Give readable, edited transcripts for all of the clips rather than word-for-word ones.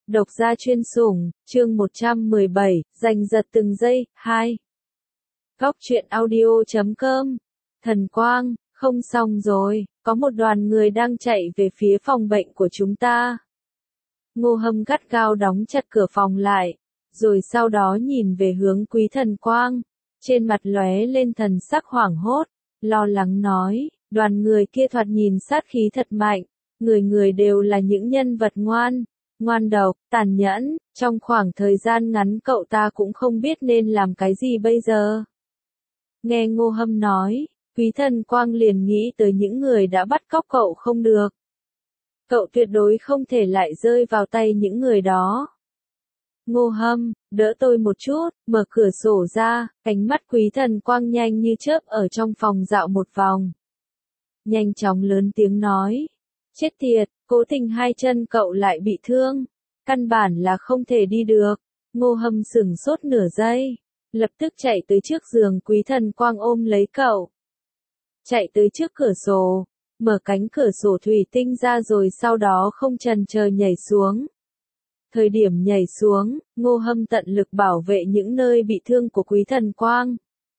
Độc gia chuyên sủng, chương 117, giành giật từng giây, 2. Góc truyện audio.com. Thần Quang, không xong rồi, có một đoàn người đang chạy về phía phòng bệnh của chúng ta. Ngô Hâm gắt gao đóng chặt cửa phòng lại, rồi sau đó nhìn về hướng Quý Thần Quang, trên mặt lóe lên thần sắc hoảng hốt, lo lắng nói, đoàn người kia thoạt nhìn sát khí thật mạnh, người người đều là những nhân vật ngoan độc, tàn nhẫn, trong khoảng thời gian ngắn cậu ta cũng không biết nên làm cái gì bây giờ. Nghe Ngô Hâm nói, Quý Thần Quang liền nghĩ tới những người đã bắt cóc cậu không được. Cậu tuyệt đối không thể lại rơi vào tay những người đó. Ngô Hâm, đỡ tôi một chút, mở cửa sổ ra, ánh mắt Quý Thần Quang nhanh như chớp ở trong phòng dạo một vòng. Nhanh chóng lớn tiếng nói, chết tiệt, cố tình hai chân cậu lại bị thương, căn bản là không thể đi được. Ngô Hâm sửng sốt nửa giây, lập tức chạy tới trước giường Quý Thần Quang ôm lấy cậu. Chạy tới trước cửa sổ, mở cánh cửa sổ thủy tinh ra rồi sau đó không chần chờ nhảy xuống. Thời điểm nhảy xuống, Ngô Hâm tận lực bảo vệ những nơi bị thương của Quý Thần Quang.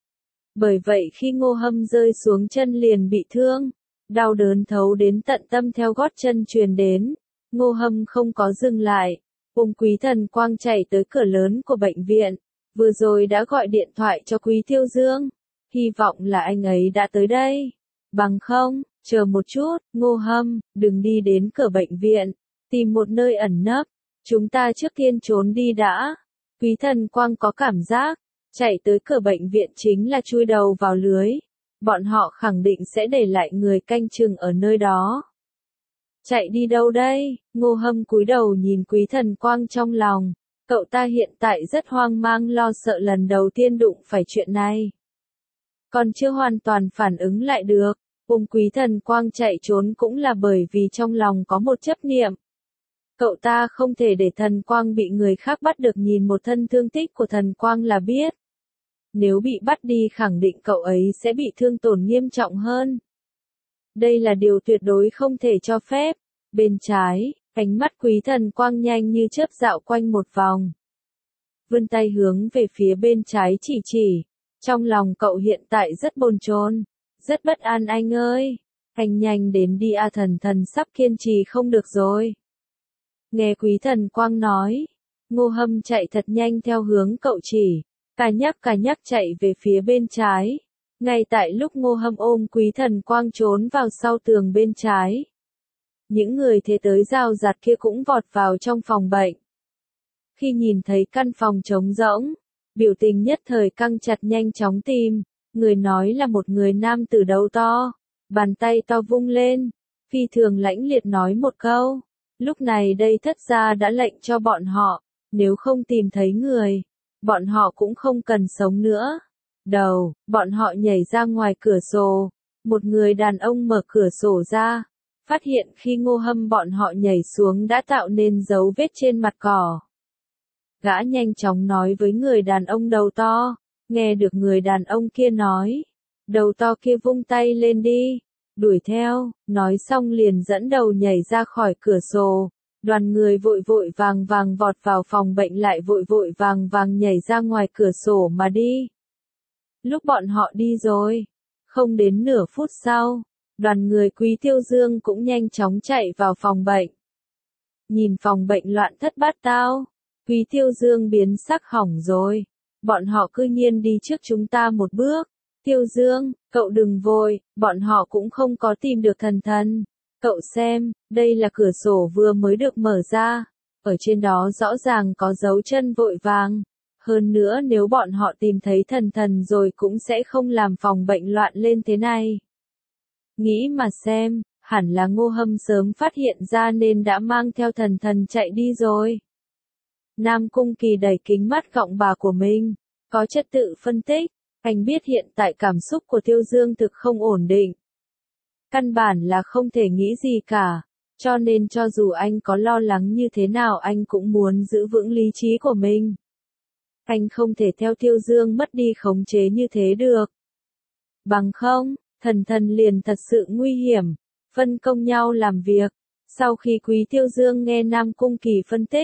Bởi vậy khi Ngô Hâm rơi xuống chân liền bị thương, đau đớn thấu đến tận tâm theo gót chân truyền đến. Ngô Hâm không có dừng lại, ôm Quý Thần Quang chạy tới cửa lớn của bệnh viện, vừa rồi đã gọi điện thoại cho Quý Tiêu Dương, hy vọng là anh ấy đã tới đây. Bằng không, chờ một chút, Ngô Hâm, đừng đi đến cửa bệnh viện, tìm một nơi ẩn nấp, chúng ta trước tiên trốn đi đã. Quý Thần Quang có cảm giác, chạy tới cửa bệnh viện chính là chui đầu vào lưới, bọn họ khẳng định sẽ để lại người canh chừng ở nơi đó. Chạy đi đâu đây? Ngô Hâm cúi đầu nhìn Quý Thần Quang trong lòng, cậu ta hiện tại rất hoang mang lo sợ lần đầu tiên đụng phải chuyện này. Còn chưa hoàn toàn phản ứng lại được, Quý Thần Quang chạy trốn cũng là bởi vì trong lòng có một chấp niệm. Cậu ta không thể để Thần Quang bị người khác bắt được, nhìn một thân thương tích của Thần Quang là biết. Nếu bị bắt đi khẳng định cậu ấy sẽ bị thương tổn nghiêm trọng hơn. Đây là điều tuyệt đối không thể cho phép. Bên trái, ánh mắt Quý Thần Quang nhanh như chớp dạo quanh một vòng. Vươn tay hướng về phía bên trái chỉ. Trong lòng cậu hiện tại rất bồn chồn, rất bất an anh ơi. Anh nhanh đến đi a, thần sắp kiên trì không được rồi. Nghe Quý Thần Quang nói, Ngô Hâm chạy thật nhanh theo hướng cậu chỉ, cả nhắc chạy về phía bên trái. Ngay tại lúc Ngô Hâm ôm Quý Thần Quang trốn vào sau tường bên trái, những người thế tới rào rạt kia cũng vọt vào trong phòng bệnh. Khi nhìn thấy căn phòng trống rỗng, biểu tình nhất thời căng chặt, nhanh chóng tìm. Người nói là một người nam tử đầu to, bàn tay to vung lên, phi thường lãnh liệt nói một câu. Lúc này đây thất gia đã lệnh cho bọn họ, nếu không tìm thấy người, bọn họ cũng không cần sống nữa. Bọn họ nhảy ra ngoài cửa sổ, một người đàn ông mở cửa sổ ra, phát hiện khi Ngô Hâm bọn họ nhảy xuống đã tạo nên dấu vết trên mặt cỏ. Gã nhanh chóng nói với người đàn ông đầu to, nghe được người đàn ông kia nói, đầu to kia vung tay lên đi, đuổi theo, nói xong liền dẫn đầu nhảy ra khỏi cửa sổ. Đoàn người vội vàng vọt vào phòng bệnh, lại vội vàng nhảy ra ngoài cửa sổ mà đi. Lúc bọn họ đi rồi, không đến nửa phút sau, đoàn người Quý Tiêu Dương cũng nhanh chóng chạy vào phòng bệnh. Nhìn phòng bệnh loạn thất bát tao, Quý Tiêu Dương biến sắc, hỏng rồi, bọn họ cư nhiên đi trước chúng ta một bước. Tiêu Dương, cậu đừng vội, bọn họ cũng không có tìm được thần. Cậu xem, đây là cửa sổ vừa mới được mở ra, ở trên đó rõ ràng có dấu chân vội vàng. Hơn nữa nếu bọn họ tìm thấy thần rồi cũng sẽ không làm phòng bệnh loạn lên thế này. Nghĩ mà xem, hẳn là Ngô Hâm sớm phát hiện ra nên đã mang theo thần chạy đi rồi. Nam Cung Kỳ đẩy kính mắt gọng bà của mình, có trật tự phân tích. Anh biết hiện tại cảm xúc của Tiêu Dương thực không ổn định. Căn bản là không thể nghĩ gì cả, cho nên cho dù anh có lo lắng như thế nào anh cũng muốn giữ vững lý trí của mình. Anh không thể theo Tiêu Dương mất đi khống chế như thế được. Bằng không, thần liền thật sự nguy hiểm, phân công nhau làm việc. Sau khi Quý Tiêu Dương nghe Nam Cung Kỳ phân tích,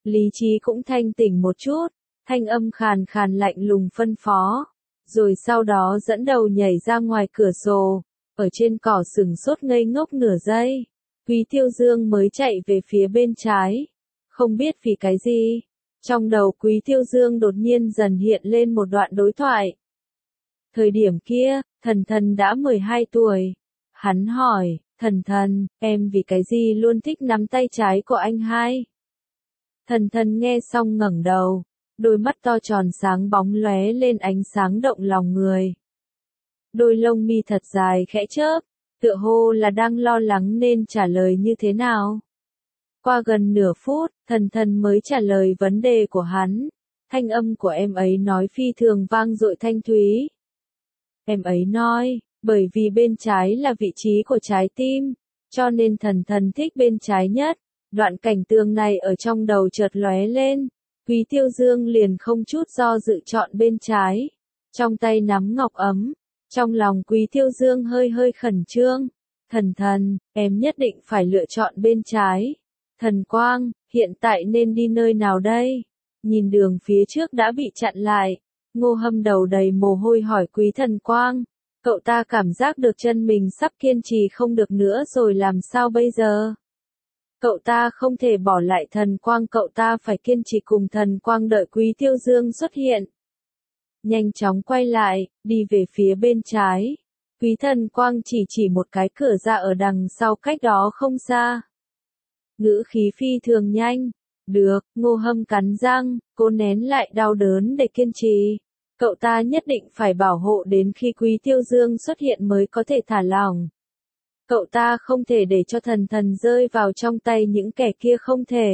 lý trí cũng thanh tỉnh một chút, thanh âm khàn khàn lạnh lùng phân phó. Rồi sau đó dẫn đầu nhảy ra ngoài cửa sổ, ở trên cỏ sừng sốt ngây ngốc nửa giây. Quý Tiêu Dương mới chạy về phía bên trái. Không biết vì cái gì, trong đầu Quý Tiêu Dương đột nhiên dần hiện lên một đoạn đối thoại. Thời điểm kia, Thần Thần đã 12 tuổi. Hắn hỏi, Thần Thần, em vì cái gì luôn thích nắm tay trái của anh hai? Thần Thần nghe xong ngẩng đầu, đôi mắt to tròn sáng bóng lóe lên ánh sáng động lòng người. Đôi lông mi thật dài khẽ chớp, tựa hồ là đang lo lắng nên trả lời như thế nào. Qua gần nửa phút, Thần Thần mới trả lời vấn đề của hắn. Thanh âm của em ấy nói phi thường vang dội thanh thúy. Em ấy nói, bởi vì bên trái là vị trí của trái tim, cho nên Thần Thần thích bên trái nhất. Đoạn cảnh tượng này ở trong đầu chợt lóe lên. Quý Tiêu Dương liền không chút do dự chọn bên trái. Trong tay nắm ngọc ấm. Trong lòng Quý Tiêu Dương hơi hơi khẩn trương. Thần Thần, em nhất định phải lựa chọn bên trái. Thần Quang, hiện tại nên đi nơi nào đây? Nhìn đường phía trước đã bị chặn lại. Ngô Hâm đầu đầy mồ hôi hỏi Quý Thần Quang. Cậu ta cảm giác được chân mình sắp kiên trì không được nữa rồi làm sao bây giờ? Cậu ta không thể bỏ lại Thần Quang, cậu ta phải kiên trì cùng Thần Quang đợi Quý Tiêu Dương xuất hiện. Nhanh chóng quay lại, đi về phía bên trái. Quý Thần Quang chỉ một cái cửa ra ở đằng sau cách đó không xa. Ngữ khí phi thường nhanh. Được, Ngô Hâm cắn răng, cố nén lại đau đớn để kiên trì. Cậu ta nhất định phải bảo hộ đến khi Quý Tiêu Dương xuất hiện mới có thể thả lỏng. Cậu ta không thể để cho Thần Thần rơi vào trong tay những kẻ kia, không thể.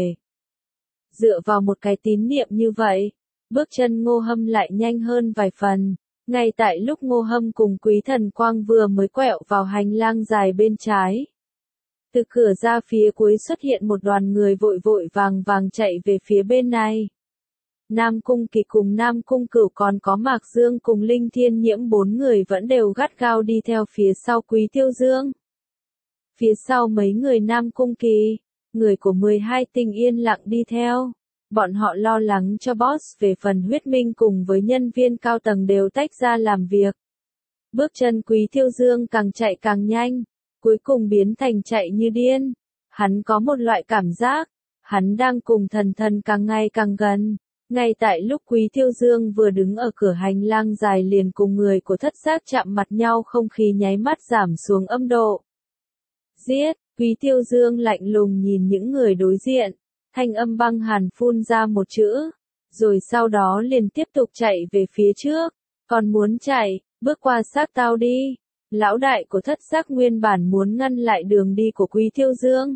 Dựa vào một cái tín niệm như vậy, bước chân Ngô Hâm lại nhanh hơn vài phần. Ngay tại lúc Ngô Hâm cùng Quý Thần Quang vừa mới quẹo vào hành lang dài bên trái. Từ cửa ra phía cuối xuất hiện một đoàn người vội vội vàng vàng chạy về phía bên này. Nam Cung Kỳ cùng Nam Cung Cửu còn có Mạc Dương cùng Linh Thiên Nhiễm, 4 người vẫn đều gắt gao đi theo phía sau Quý Tiêu Dương. Phía sau mấy người Nam Cung Kỳ, người của 12 tinh yên lặng đi theo. Bọn họ lo lắng cho boss về phần huyết minh cùng với nhân viên cao tầng đều tách ra làm việc. Bước chân Quý Tiêu Dương càng chạy càng nhanh, cuối cùng biến thành chạy như điên. Hắn có một loại cảm giác, hắn đang cùng Thần Thần càng ngày càng gần. Ngay tại lúc Quý Tiêu Dương vừa đứng ở cửa hành lang dài liền cùng người của Thất Giác chạm mặt nhau, không khí nháy mắt giảm xuống âm độ. Giết, Quý Tiêu Dương lạnh lùng nhìn những người đối diện, thanh âm băng hàn phun ra một chữ, rồi sau đó liền tiếp tục chạy về phía trước. Còn muốn chạy, bước qua xác tao đi. Lão đại của Thất Giác nguyên bản muốn ngăn lại đường đi của Quý Tiêu Dương,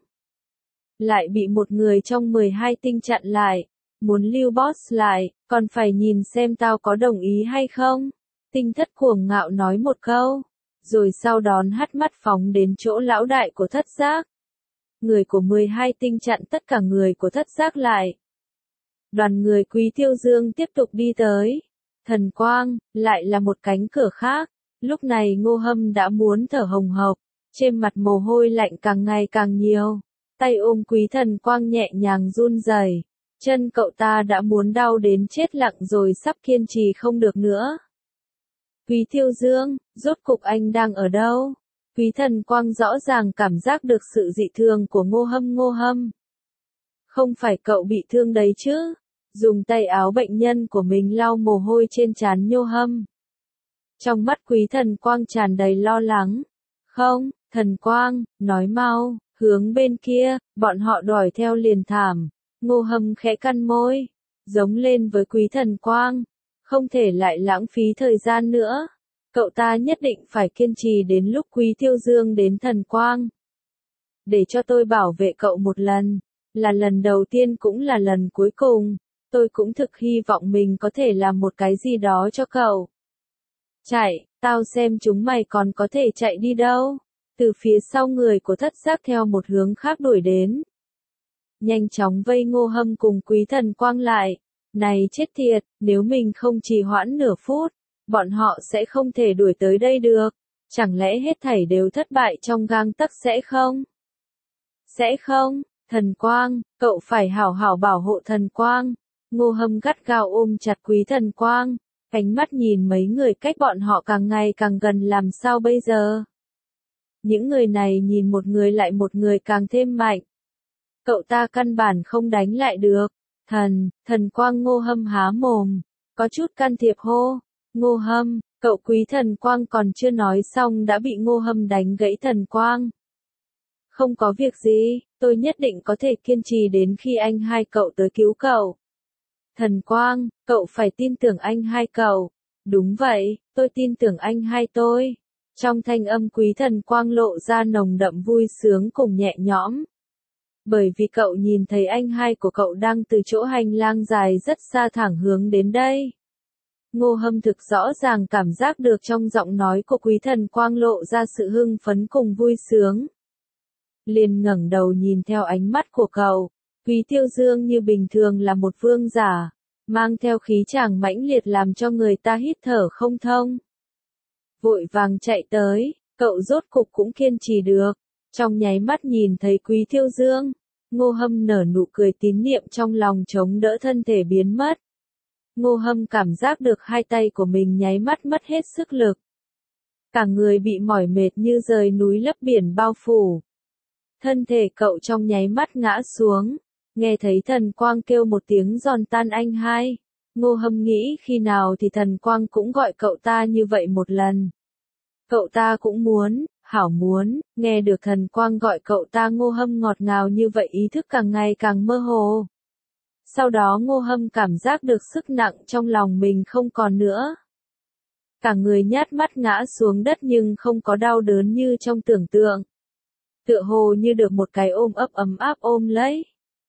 lại bị một người trong 12 tinh chặn lại. Muốn lưu boss lại, còn phải nhìn xem tao có đồng ý hay không. Tinh Thất cuồng ngạo nói một câu, rồi sau đó hắt mắt phóng đến chỗ lão đại của Thất Giác. Người của 12 tinh chặn tất cả người của Thất Giác lại. Đoàn người Quý Tiêu Dương tiếp tục đi tới. Thần Quang, lại là một cánh cửa khác. Lúc này Ngô Hâm đã muốn thở hồng hộc, trên mặt mồ hôi lạnh càng ngày càng nhiều. Tay ôm Quý Thần Quang nhẹ nhàng run rẩy. Chân cậu ta đã muốn đau đến chết lặng rồi, sắp kiên trì không được nữa. Quý Tiêu Dương, rốt cục anh đang ở đâu? Quý Thần Quang rõ ràng cảm giác được sự dị thường của Ngô Hâm. Ngô Hâm, không phải cậu bị thương đấy chứ? Dùng tay áo bệnh nhân của mình lau mồ hôi trên trán Ngô Hâm. Trong mắt Quý Thần Quang tràn đầy lo lắng. Không, Thần Quang, nói mau, hướng bên kia, bọn họ đuổi theo liền thảm. Ngô Hâm khẽ cắn môi, giống lên với Quý Thần Quang. Không thể lại lãng phí thời gian nữa. Cậu ta nhất định phải kiên trì đến lúc Quý Tiêu Dương đến. Thần Quang, để cho tôi bảo vệ cậu một lần. Là lần đầu tiên cũng là lần cuối cùng. Tôi cũng thực hy vọng mình có thể làm một cái gì đó cho cậu. Chạy, tao xem chúng mày còn có thể chạy đi đâu. Từ phía sau người của Thất Giác theo một hướng khác đuổi đến. Nhanh chóng vây Ngô Hâm cùng Quý Thần Quang lại. Này chết tiệt, nếu mình không trì hoãn nửa phút, bọn họ sẽ không thể đuổi tới đây được. Chẳng lẽ hết thảy đều thất bại trong gang tấc sẽ không? Sẽ không, Thần Quang, cậu phải hảo hảo bảo hộ Thần Quang. Ngô Hâm gắt gao ôm chặt Quý Thần Quang, ánh mắt nhìn mấy người cách bọn họ càng ngày càng gần làm sao bây giờ. Những người này nhìn một người lại một người càng thêm mạnh. Cậu ta căn bản không đánh lại được. Thần Quang. Ngô Hâm há mồm, có chút can thiệp hô. Ngô Hâm, cậu Quý Thần Quang còn chưa nói xong đã bị Ngô Hâm đánh gãy. Thần Quang. Không có việc gì, tôi nhất định có thể kiên trì đến khi anh hai cậu tới cứu cậu. Thần Quang, cậu phải tin tưởng anh hai cậu. Đúng vậy, tôi tin tưởng anh hai tôi. Trong thanh âm Quý Thần Quang lộ ra nồng đậm vui sướng cùng nhẹ nhõm. Bởi vì cậu nhìn thấy anh hai của cậu đang từ chỗ hành lang dài rất xa thẳng hướng đến đây. Ngô Hâm thực rõ ràng cảm giác được trong giọng nói của Quý Thần Quang lộ ra sự hưng phấn cùng vui sướng. Liền ngẩng đầu nhìn theo ánh mắt của cậu. Quý Tiêu Dương như bình thường là một vương giả, mang theo khí tràng mãnh liệt làm cho người ta hít thở không thông. Vội vàng chạy tới, cậu rốt cục cũng kiên trì được. Trong nháy mắt nhìn thấy Quý Tiêu Dương, Ngô Hâm nở nụ cười tín niệm trong lòng chống đỡ thân thể biến mất. Ngô Hâm cảm giác được hai tay của mình nháy mắt mất hết sức lực. Cả người bị mỏi mệt như rời núi lấp biển bao phủ. Thân thể cậu trong nháy mắt ngã xuống, nghe thấy Thần Quang kêu một tiếng giòn tan anh hai. Ngô Hâm nghĩ khi nào thì Thần Quang cũng gọi cậu ta như vậy một lần. Cậu ta cũng muốn, hảo muốn, nghe được Thần Quang gọi cậu ta. Ngô Hâm ngọt ngào như vậy ý thức càng ngày càng mơ hồ. Sau đó Ngô Hâm cảm giác được sức nặng trong lòng mình không còn nữa. Cả người nhát mắt ngã xuống đất nhưng không có đau đớn như trong tưởng tượng. Tựa hồ như được một cái ôm ấp ấm áp ôm lấy.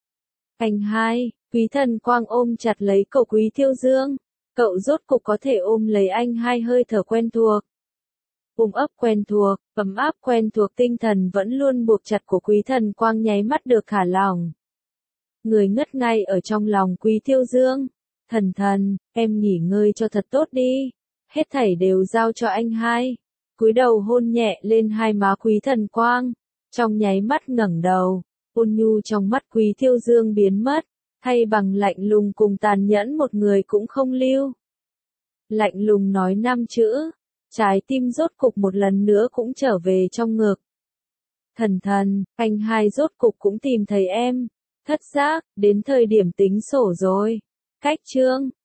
Anh hai, Quý Thần Quang ôm chặt lấy cậu Quý Tiêu Dương. Cậu rốt cục có thể ôm lấy anh hai, hơi thở quen thuộc. Ôm ấp quen thuộc, ấm áp quen thuộc, tinh thần vẫn luôn buộc chặt của Quý Thần Quang nháy mắt được thả lỏng. Người ngất ngay ở trong lòng Quý Tiêu Dương. Thần, em nghỉ ngơi cho thật tốt đi. Hết thảy đều giao cho anh hai. Cúi đầu hôn nhẹ lên hai má Quý Thần Quang. Trong nháy mắt ngẩng đầu, ôn nhu trong mắt Quý Tiêu Dương biến mất, thay bằng lạnh lùng cùng tàn nhẫn một người cũng không lưu. Lạnh lùng nói 5 chữ, trái tim rốt cục một lần nữa cũng trở về trong ngực. Thần, anh hai rốt cục cũng tìm thấy em. Thất giác, đến thời điểm tính sổ rồi. Cách chương